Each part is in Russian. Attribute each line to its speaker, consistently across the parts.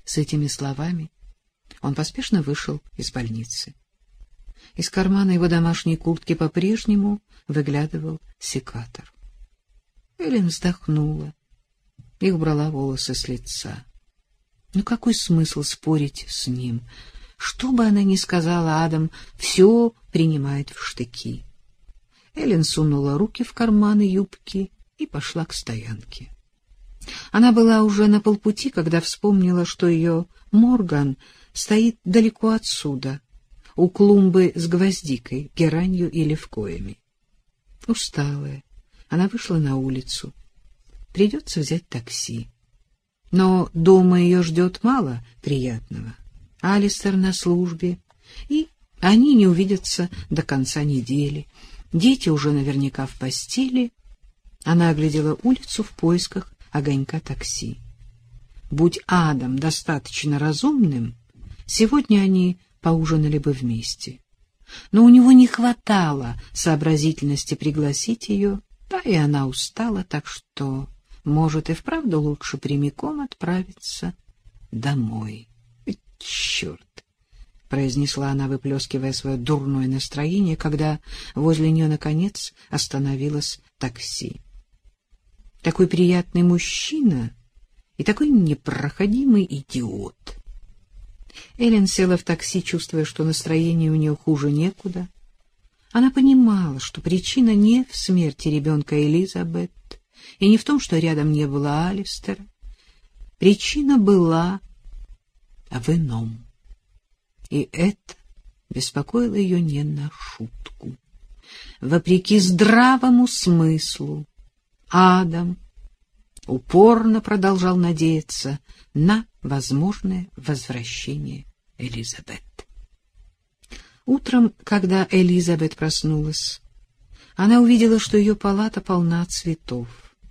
Speaker 1: С этими словами он поспешно вышел из больницы. Из кармана его домашней куртки по-прежнему выглядывал секатор. Эллен вздохнула и убрала волосы с лица. Ну какой смысл спорить с ним? Что бы она ни сказала, Адам все принимает в штыки. Эллен сунула руки в карманы юбки и пошла к стоянке. Она была уже на полпути, когда вспомнила, что ее Морган стоит далеко отсюда, у клумбы с гвоздикой, геранью и левкоями. Усталая, она вышла на улицу. Придется взять такси. Но дома ее ждет мало приятного. Алистер на службе, и они не увидятся до конца недели. Дети уже наверняка в постели. Она оглядела улицу в поисках огонька такси. Будь Адам достаточно разумным, сегодня они поужинали бы вместе. Но у него не хватало сообразительности пригласить ее, да и она устала, так что, может, и вправду лучше прямиком отправиться домой. «Черт!» — произнесла она, выплескивая свое дурное настроение, когда возле нее, наконец, остановилось такси. Такой приятный мужчина и такой непроходимый идиот. Эллен села в такси, чувствуя, что настроение у нее хуже некуда. Она понимала, что причина не в смерти ребенка Элизабет и не в том, что рядом не было Алистера. Причина была в ином. И это беспокоило ее не на шутку. Вопреки здравому смыслу, Адам упорно продолжал надеяться на возможное возвращение Элизабет. Утром, когда Элизабет проснулась, она увидела, что ее палата полна цветов.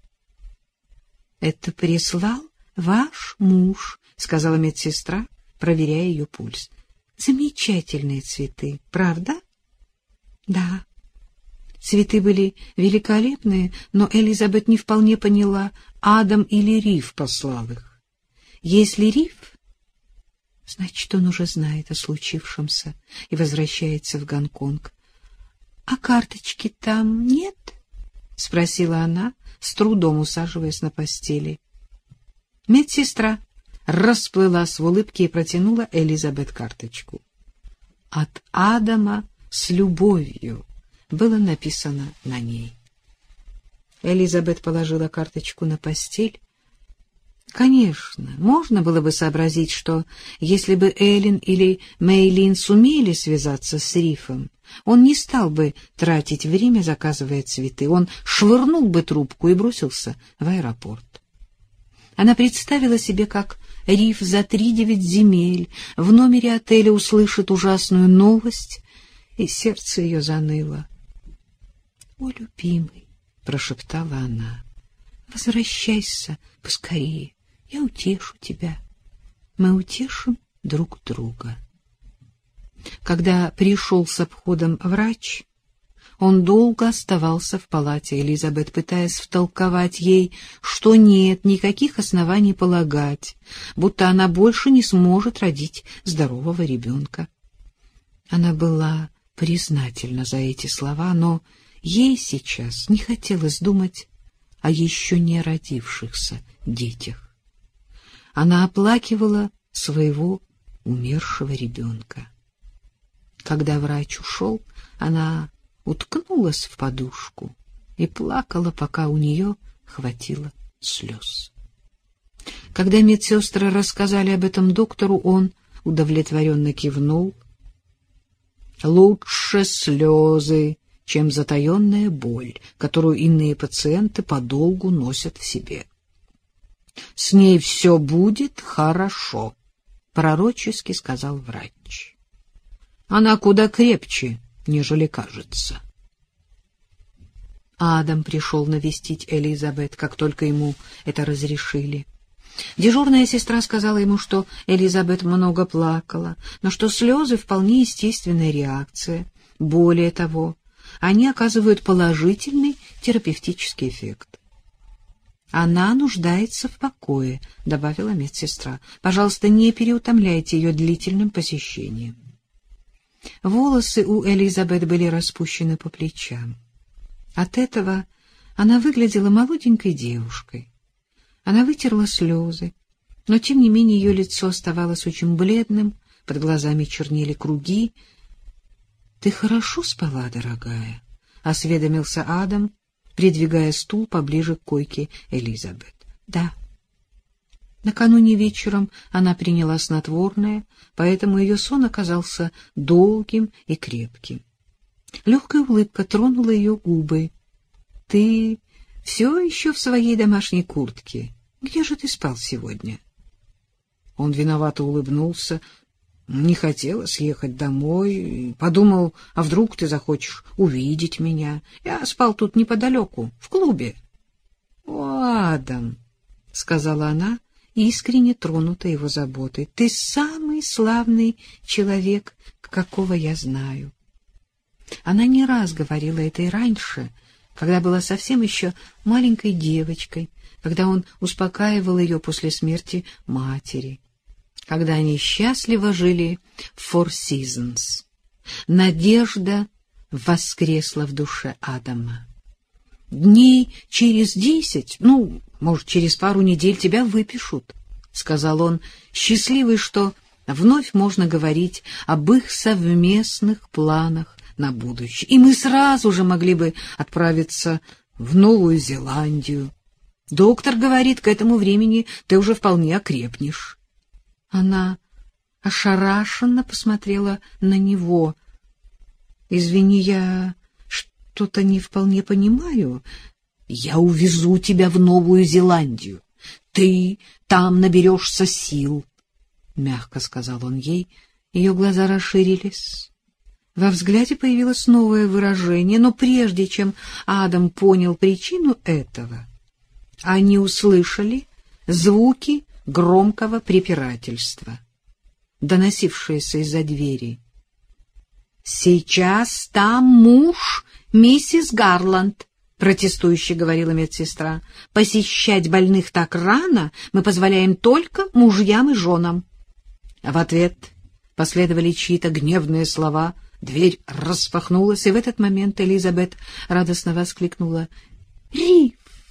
Speaker 1: — Это прислал ваш муж, — сказала медсестра, проверяя ее пульс. — Замечательные цветы, правда? — Да. Цветы были великолепные, но Элизабет не вполне поняла, Адам или Риф послал их. Если Риф, значит, он уже знает о случившемся и возвращается в Гонконг. — А карточки там нет? — спросила она, с трудом усаживаясь на постели. Медсестра расплылась в улыбке и протянула Элизабет карточку. От Адама с любовью было написано на ней. Элизабет положила карточку на постель. Конечно, можно было бы сообразить, что если бы Эллен или Мэйлин сумели связаться с Рифом, он не стал бы тратить время, заказывая цветы. Он швырнул бы трубку и бросился в аэропорт. Она представила себе, как Риф за 3-9 земель в номере отеля услышит ужасную новость, и сердце ее заныло. — О, любимый, — прошептала она, — возвращайся поскорее, я утешу тебя. Мы утешим друг друга. Когда пришел с обходом врач, он долго оставался в палате Элизабет, пытаясь втолковать ей, что нет никаких оснований полагать, будто она больше не сможет родить здорового ребенка. Она была признательна за эти слова, но ей сейчас не хотелось думать о еще не родившихся детях. Она оплакивала своего умершего ребенка. Когда врач ушел, она уткнулась в подушку и плакала, пока у нее хватило слез. Когда медсестры рассказали об этом доктору, он удовлетворенно кивнул. Лучше слезы, чем затаенная боль, которую иные пациенты подолгу носят в себе. «С ней все будет хорошо», — пророчески сказал врач. «Она куда крепче, нежели кажется». Адам пришел навестить Элизабет, как только ему это разрешили. Дежурная сестра сказала ему, что Элизабет много плакала, но что слезы — вполне естественная реакция. Более того, они оказывают положительный терапевтический эффект. Она нуждается в покое, — добавила медсестра. Пожалуйста, не переутомляйте ее длительным посещением. Волосы у Элизабет были распущены по плечам. От этого она выглядела молоденькой девушкой. Она вытерла слезы, но, тем не менее, ее лицо оставалось очень бледным, под глазами чернели круги. — Ты хорошо спала, дорогая? — осведомился Адам, придвигая стул поближе к койке Элизабет. — Да. Накануне вечером она приняла снотворное, поэтому ее сон оказался долгим и крепким. Легкая улыбка тронула ее губы. — Ты все еще в своей домашней куртке? Где же ты спал сегодня? Он виновато улыбнулся. Не хотелось ехать домой. Подумал, а вдруг ты захочешь увидеть меня. Я спал тут неподалеку, в клубе. — О, Адам, — сказала она, искренне тронута его заботой, — ты самый славный человек, какого я знаю. Она не раз говорила это и раньше, когда была совсем еще маленькой девочкой, когда он успокаивал ее после смерти матери, когда они счастливо жили в Four Seasons. Надежда воскресла в душе Адама. Дней через 10, может, через пару недель тебя выпишут, — сказал он, счастливый, что вновь можно говорить об их совместных планах на будущее. И мы сразу же могли бы отправиться в Новую Зеландию. Доктор говорит, к этому времени ты уже вполне окрепнешь. Она ошарашенно посмотрела на него. — Извини, я что-то не вполне понимаю. — Я увезу тебя в Новую Зеландию. Ты там наберешься сил, — мягко сказал он ей. Ее глаза расширились. Во взгляде появилось новое выражение, но прежде чем Адам понял причину этого, они услышали звуки громкого препирательства, доносившиеся из-за двери. — Сейчас там муж миссис Гарланд, — протестующе говорила медсестра. — Посещать больных так рано мы позволяем только мужьям и женам. В ответ последовали чьи-то гневные слова. Дверь распахнулась, и в этот момент Элизабет радостно воскликнула: «Риф!»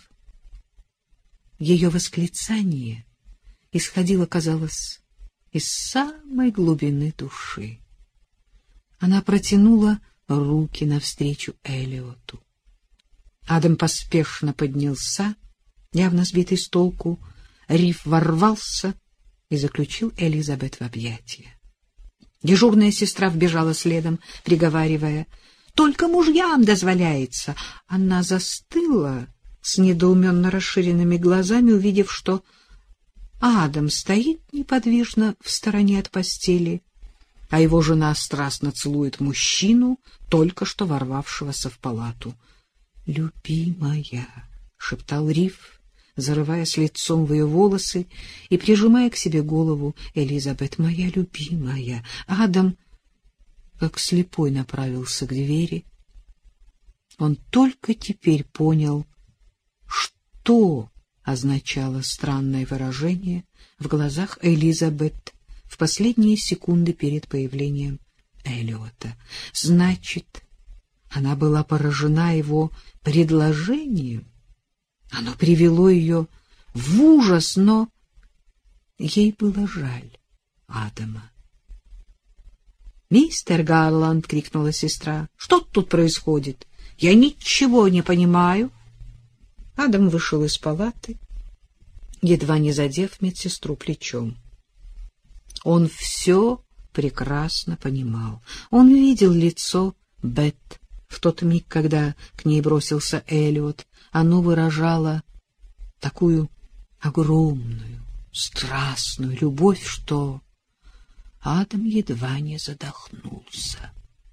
Speaker 1: Ее восклицание исходило, казалось, из самой глубины души. Она протянула руки навстречу Эллиоту. Адам поспешно поднялся, явно сбитый с толку. Риф ворвался и заключил Элизабет в объятия. Дежурная сестра вбежала следом, приговаривая: «Только мужьям дозволяется!» Она застыла с недоуменно расширенными глазами, увидев, что Адам стоит неподвижно в стороне от постели, а его жена страстно целует мужчину, только что ворвавшегося в палату. «Любимая!» — шептал Риф, зарываясь лицом в ее волосы и прижимая к себе голову Элизабет. «Моя любимая!» Адам, как слепой, направился к двери. Он только теперь понял, что означало странное выражение в глазах Элизабет в последние секунды перед появлением Эллиота. Значит, она была поражена его предложением. Оно привело ее в ужас, но ей было жаль Адама. «Мистер Гарланд!» — крикнула сестра. «Что тут происходит? Я ничего не понимаю». Адам вышел из палаты, едва не задев медсестру плечом. Он все прекрасно понимал. Он видел лицо Бет в тот миг, когда к ней бросился Эллиот. Оно выражало такую огромную, страстную любовь, что Адам едва не задохнулся.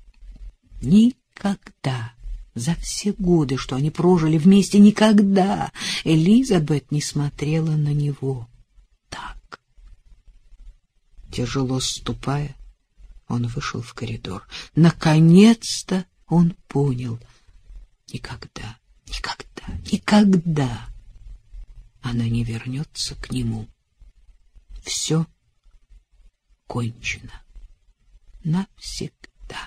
Speaker 1: Никогда, за все годы, что они прожили вместе, никогда Элизабет не смотрела на него так. Тяжело ступая, он вышел в коридор. Наконец-то он понял: никогда, никогда, никогда она не вернется к нему. Все кончено. Навсегда.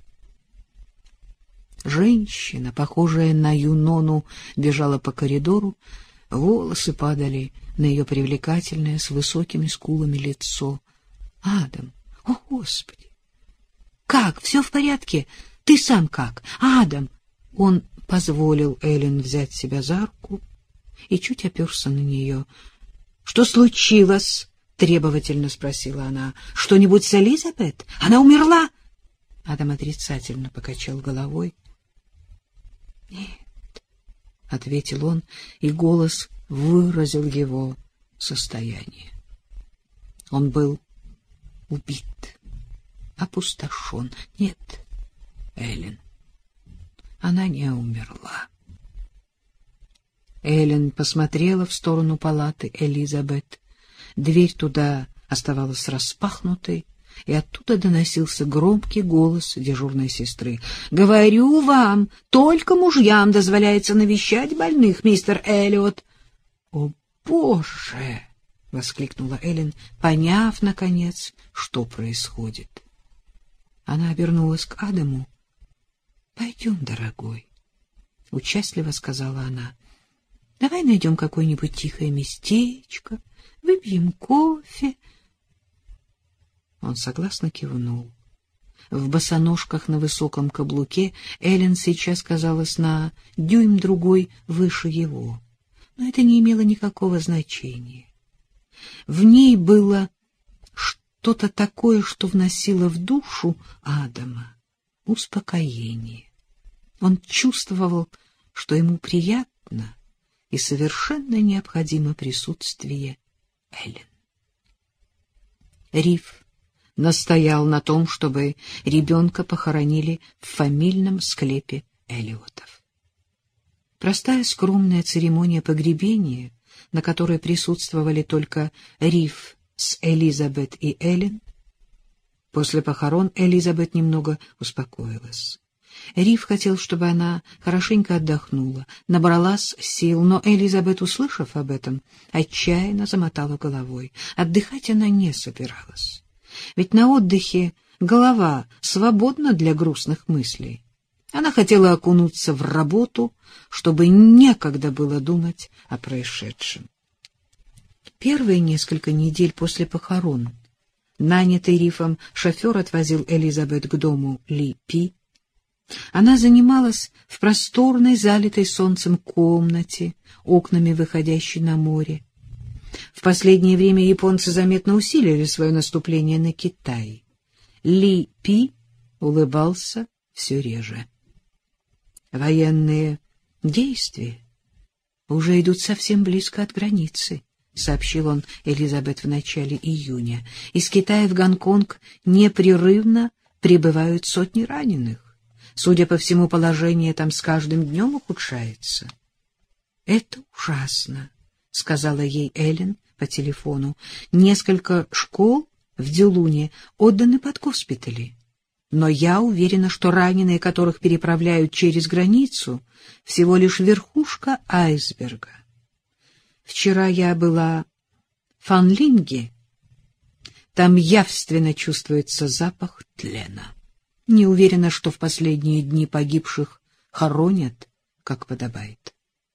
Speaker 1: Женщина, похожая на Юнону, бежала по коридору, волосы падали на ее привлекательное с высокими скулами лицо. Адам, о, Господи! Как? Все в порядке? Ты сам как? Адам! Он позволил Эллен взять себя за руку и чуть оперся на нее. — Что случилось? — требовательно спросила она. — Что-нибудь с Элизабет? Она умерла? Адам отрицательно покачал головой. — Нет, — ответил он, и голос выразил его состояние. Он был убит, опустошен. Нет, Эллен, она не умерла. Эллен посмотрела в сторону палаты Элизабет. Дверь туда оставалась распахнутой, и оттуда доносился громкий голос дежурной сестры. — Говорю вам, только мужьям дозволяется навещать больных, мистер Эллиот. — О, Боже! — воскликнула Эллен, поняв, наконец, что происходит. Она обернулась к Адаму. — Пойдем, дорогой, — участливо сказала она. — Давай найдем какое-нибудь тихое местечко, выпьем кофе. Он согласно кивнул. В босоножках на высоком каблуке Эллен сейчас казалась на дюйм-другой выше его, но это не имело никакого значения. В ней было что-то такое, что вносило в душу Адама успокоение. Он чувствовал, что ему приятно и совершенно необходимо присутствие Эллен. Риф настоял на том, чтобы ребенка похоронили в фамильном склепе Эллиотов. Простая скромная церемония погребения, на которой присутствовали только Риф с Элизабет и Эллен. После похорон Элизабет немного успокоилась. Риф хотел, чтобы она хорошенько отдохнула, набралась сил, но Элизабет, услышав об этом, отчаянно замотала головой. Отдыхать она не собиралась. Ведь на отдыхе голова свободна для грустных мыслей. Она хотела окунуться в работу, чтобы некогда было думать о происшедшем. Первые несколько недель после похорон нанятый Рифом шофер отвозил Элизабет к дому Ли Пи. Она занималась в просторной, залитой солнцем комнате, окнами выходящей на море. В последнее время японцы заметно усилили свое наступление на Китай. Ли Пи улыбался все реже. Военные действия уже идут совсем близко от границы, — сообщил он Элизабет в начале июня. Из Китая в Гонконг непрерывно прибывают сотни раненых. Судя по всему, положение там с каждым днем ухудшается. — Это ужасно, — сказала ей Эллен по телефону. — Несколько школ в Дюлуне отданы под госпитали. Но я уверена, что раненые, которых переправляют через границу, всего лишь верхушка айсберга. Вчера я была в Фанлинге. Там явственно чувствуется запах тлена. Не уверена, что в последние дни погибших хоронят, как подобает.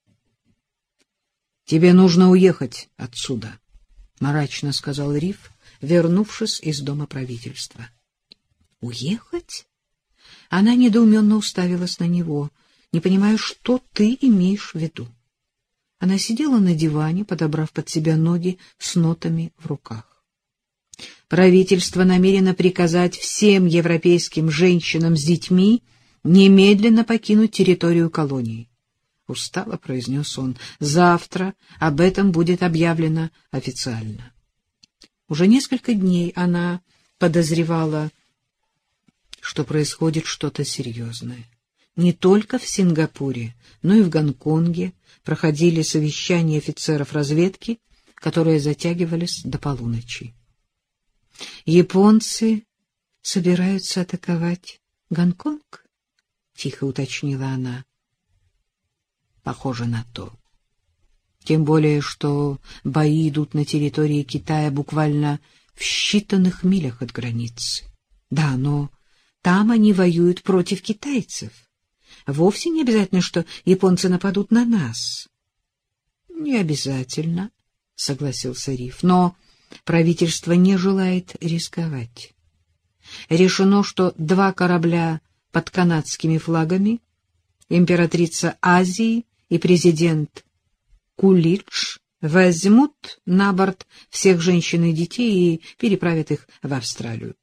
Speaker 1: — Тебе нужно уехать отсюда, — мрачно сказал Риф, вернувшись из дома правительства. — Уехать? Она недоуменно уставилась на него, не понимая, что ты имеешь в виду. Она сидела на диване, подобрав под себя ноги с нотами в руках. Правительство намерено приказать всем европейским женщинам с детьми немедленно покинуть территорию колонии. Устало произнес он. Завтра об этом будет объявлено официально. Уже несколько дней она подозревала, что происходит что-то серьезное. Не только в Сингапуре, но и в Гонконге проходили совещания офицеров разведки, которые затягивались до полуночи. «Японцы собираются атаковать Гонконг?» — тихо уточнила она. «Похоже на то». Тем более, что бои идут на территории Китая буквально в считанных милях от границы. Да, но там они воюют против китайцев. Вовсе не обязательно, что японцы нападут на нас. — Не обязательно, — согласился Риф, — но правительство не желает рисковать. Решено, что 2 корабля под канадскими флагами, императрица Азии и президент Кулидж, возьмут на борт всех женщин и детей и переправят их в Австралию.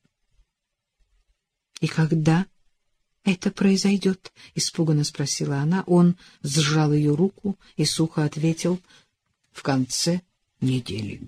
Speaker 1: — И когда это произойдет? — испуганно спросила она. Он сжал ее руку и сухо ответил: — в конце недели.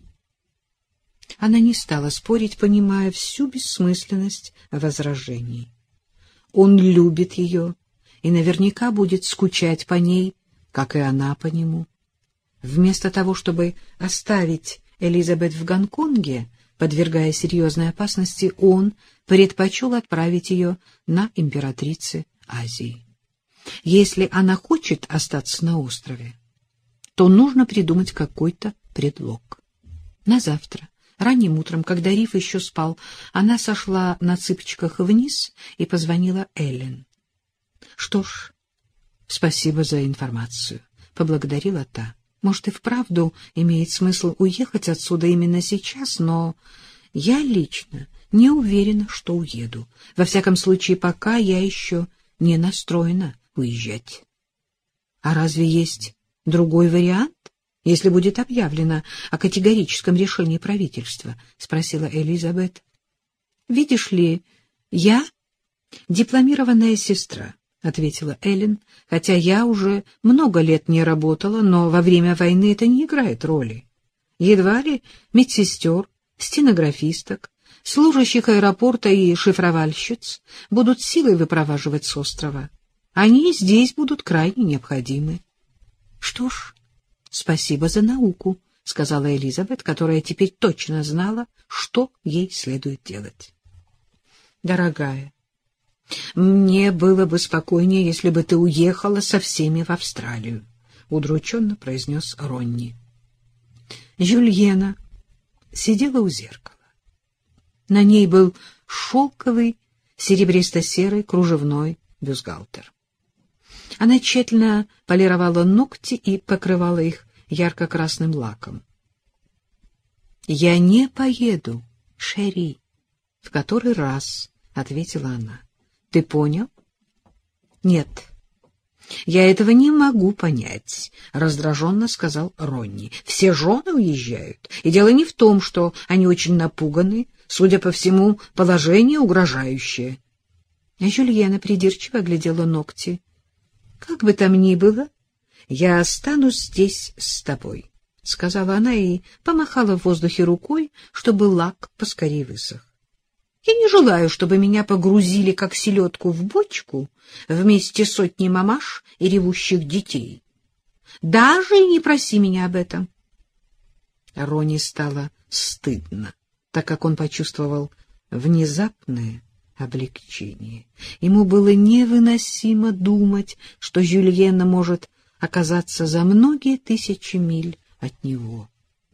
Speaker 1: Она не стала спорить, понимая всю бессмысленность возражений. Он любит ее и наверняка будет скучать по ней, как и она по нему. Вместо того, чтобы оставить Элизабет в Гонконге, подвергая серьезной опасности, он предпочел отправить ее на императрице Азии. Если она хочет остаться на острове, то нужно придумать какой-то предлог. На завтра, ранним утром, когда Риф еще спал, она сошла на цыпочках вниз и позвонила Эллен. — Что ж, спасибо за информацию, — поблагодарила та. Может, и вправду имеет смысл уехать отсюда именно сейчас, но я лично не уверена, что уеду. Во всяком случае, пока я еще не настроена уезжать. А разве есть другой вариант, если будет объявлено о категорическом решении правительства? — спросила Элизабет. — Видишь ли, я дипломированная сестра, — ответила Эллен, — хотя я уже много лет не работала, но во время войны это не играет роли. Едва ли медсестер, стенографисток, служащих аэропорта и шифровальщиц будут силой выпроваживать с острова. Они здесь будут крайне необходимы. — Что ж, спасибо за науку, — сказала Элизабет, которая теперь точно знала, что ей следует делать. — Дорогая, мне было бы спокойнее, если бы ты уехала со всеми в Австралию, — удрученно произнес Ронни. Жюльена сидела у зеркала. На ней был шелковый серебристо-серый кружевной бюстгальтер. Она тщательно полировала ногти и покрывала их ярко-красным лаком. — Я не поеду, Шерри, — в который раз ответила она. — Ты понял? — Нет. — Я этого не могу понять, — раздраженно сказал Ронни. — Все жены уезжают, и дело не в том, что они очень напуганы, судя по всему, положение угрожающее. Жюльена придирчиво глядела ногти. — Как бы там ни было, я останусь здесь с тобой, — сказала она и помахала в воздухе рукой, чтобы лак поскорее высох. Я не желаю, чтобы меня погрузили, как селедку, в бочку вместе с сотней мамаш и ревущих детей. Даже и не проси меня об этом. Рони стало стыдно, так как он почувствовал внезапное облегчение. Ему было невыносимо думать, что Жюльена может оказаться за многие тысячи миль от него.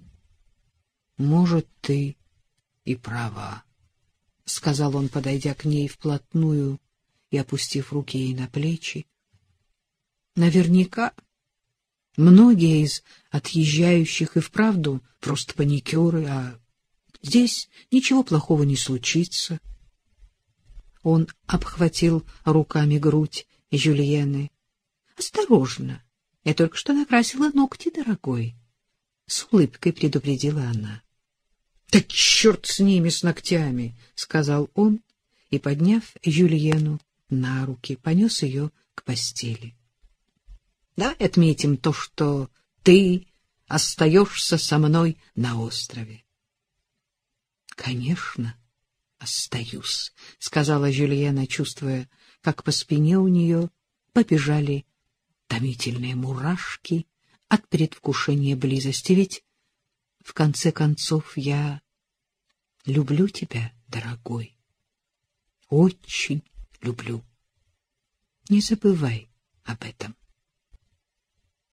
Speaker 1: — Может, ты и права, — сказал он, подойдя к ней вплотную и опустив руки ей на плечи. Наверняка многие из отъезжающих и вправду просто паникеры, а здесь ничего плохого не случится. Он обхватил руками грудь Жюльены. — Осторожно, я только что накрасила ногти, дорогой, — с улыбкой предупредила она. — Да черт с ними, с ногтями! — сказал он и, подняв Жюльену на руки, понес ее к постели. — Давай отметим то, что ты остаешься со мной на острове. — Конечно, остаюсь, — сказала Жюльена, чувствуя, как по спине у нее побежали томительные мурашки от предвкушения близости. Ведь в конце концов, я люблю тебя, дорогой. Очень люблю. Не забывай об этом.